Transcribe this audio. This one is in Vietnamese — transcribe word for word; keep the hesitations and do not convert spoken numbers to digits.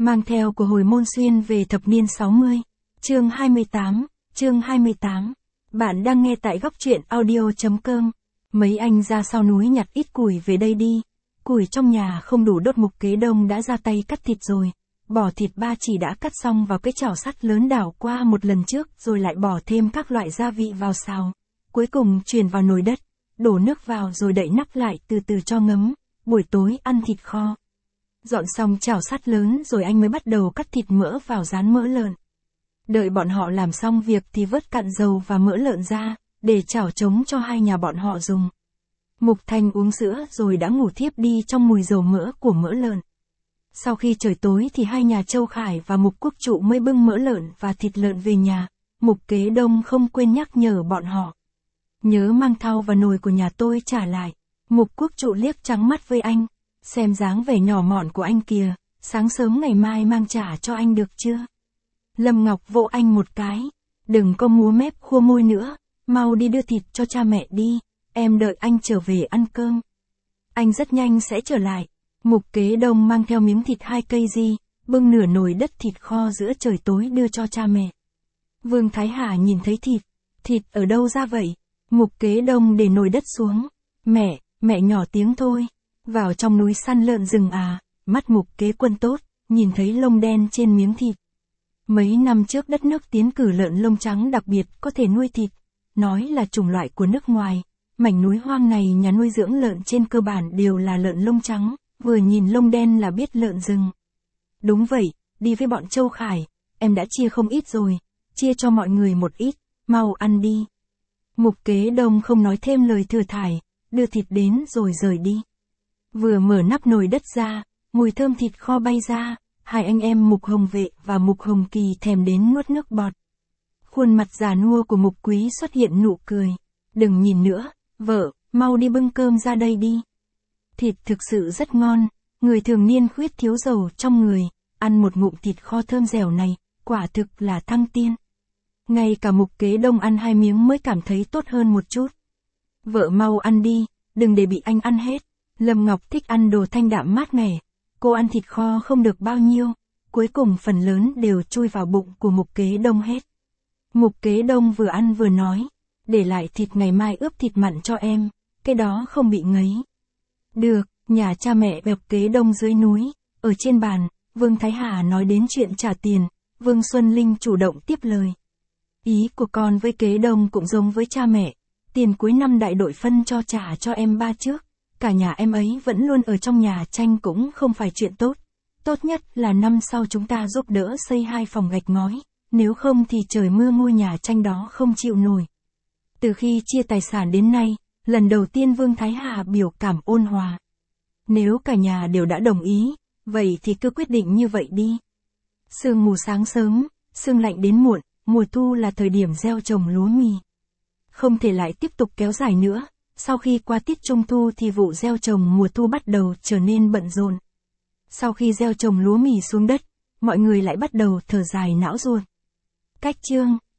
Mang theo của hồi môn xuyên về thập niên sáu mươi. Chương hai mươi tám, chương hai mươi tám. Bạn đang nghe tại góc truyện audio chấm com. Mấy anh ra sau núi nhặt ít củi về đây đi. Củi trong nhà không đủ đốt, Mục Kế Đông đã ra tay cắt thịt rồi. Bỏ thịt ba chỉ đã cắt xong vào cái chảo sắt lớn, đảo qua một lần trước rồi lại bỏ thêm các loại gia vị vào xào. Cuối cùng truyền vào nồi đất, đổ nước vào rồi đậy nắp lại từ từ cho ngấm. Buổi tối ăn thịt kho. Dọn xong chảo sắt lớn rồi anh mới bắt đầu cắt thịt mỡ vào rán mỡ lợn. Đợi bọn họ làm xong việc thì vớt cặn dầu và mỡ lợn ra, để chảo trống cho hai nhà bọn họ dùng. Mục Thanh uống sữa rồi đã ngủ thiếp đi trong mùi dầu mỡ của mỡ lợn. Sau khi trời tối thì hai nhà Châu Khải và Mục Quốc Trụ mới bưng mỡ lợn và thịt lợn về nhà. Mục Kế Đông không quên nhắc nhở bọn họ. Nhớ mang thau và nồi của nhà tôi trả lại. Mục Quốc Trụ liếc trắng mắt với anh. Xem dáng vẻ nhỏ mọn của anh kìa, sáng sớm ngày mai mang trả cho anh được chưa? Lâm Ngọc vỗ anh một cái. Đừng có múa mép khua môi nữa, mau đi đưa thịt cho cha mẹ đi, em đợi anh trở về ăn cơm. Anh rất nhanh sẽ trở lại. Mục Kế Đông mang theo miếng thịt hai cây di, bưng nửa nồi đất thịt kho giữa trời tối đưa cho cha mẹ. Vương Thái Hà nhìn thấy thịt. Thịt ở đâu ra vậy? Mục Kế Đông để nồi đất xuống. Mẹ, mẹ nhỏ tiếng thôi. Vào trong núi săn lợn rừng à? Mắt Mục Kế Quân tốt, nhìn thấy lông đen trên miếng thịt. Mấy năm trước đất nước tiến cử lợn lông trắng đặc biệt có thể nuôi thịt. Nói là chủng loại của nước ngoài. Mảnh núi hoang này nhà nuôi dưỡng lợn trên cơ bản đều là lợn lông trắng, vừa nhìn lông đen là biết lợn rừng. Đúng vậy, đi với bọn Châu Khải, em đã chia không ít rồi, chia cho mọi người một ít, mau ăn đi. Mục Kế Đông không nói thêm lời thừa thải, đưa thịt đến rồi rời đi. Vừa mở nắp nồi đất ra, mùi thơm thịt kho bay ra, hai anh em Mục Hồng Vệ và Mục Hồng Kỳ thèm đến nuốt nước bọt. Khuôn mặt già nua của Mục Quý xuất hiện nụ cười. Đừng nhìn nữa, vợ, mau đi bưng cơm ra đây đi. Thịt thực sự rất ngon, người thường niên khuyết thiếu dầu trong người, ăn một ngụm thịt kho thơm dẻo này, quả thực là thăng tiên. Ngay cả Mục Kế Đông ăn hai miếng mới cảm thấy tốt hơn một chút. Vợ mau ăn đi, đừng để bị anh ăn hết. Lâm Ngọc thích ăn đồ thanh đạm mát mẻ. Cô ăn thịt kho không được bao nhiêu, cuối cùng phần lớn đều chui vào bụng của Mục Kế Đông hết. Mục Kế Đông vừa ăn vừa nói, để lại thịt ngày mai ướp thịt mặn cho em, cái đó không bị ngấy. Được, nhà cha mẹ Mục Kế Đông dưới núi, ở trên bàn, Vương Thái Hà nói đến chuyện trả tiền, Vương Xuân Linh chủ động tiếp lời. Ý của con với Kế Đông cũng giống với cha mẹ, tiền cuối năm đại đội phân cho trả cho em ba trước. Cả nhà em ấy vẫn luôn ở trong nhà tranh cũng không phải chuyện tốt. Tốt nhất là năm sau chúng ta giúp đỡ xây hai phòng gạch ngói, nếu không thì trời mưa ngôi nhà tranh đó không chịu nổi. Từ khi chia tài sản đến nay, lần đầu tiên Vương Thái Hà biểu cảm ôn hòa. Nếu cả nhà đều đã đồng ý, vậy thì cứ quyết định như vậy đi. Sương mù sáng sớm, sương lạnh đến muộn, mùa thu là thời điểm gieo trồng lúa mì. Không thể lại tiếp tục kéo dài nữa. Sau khi qua tiết trung thu thì vụ gieo trồng mùa thu bắt đầu trở nên bận rộn. Sau khi gieo trồng lúa mì xuống đất, mọi người lại bắt đầu thở dài não ruột. Cách chương,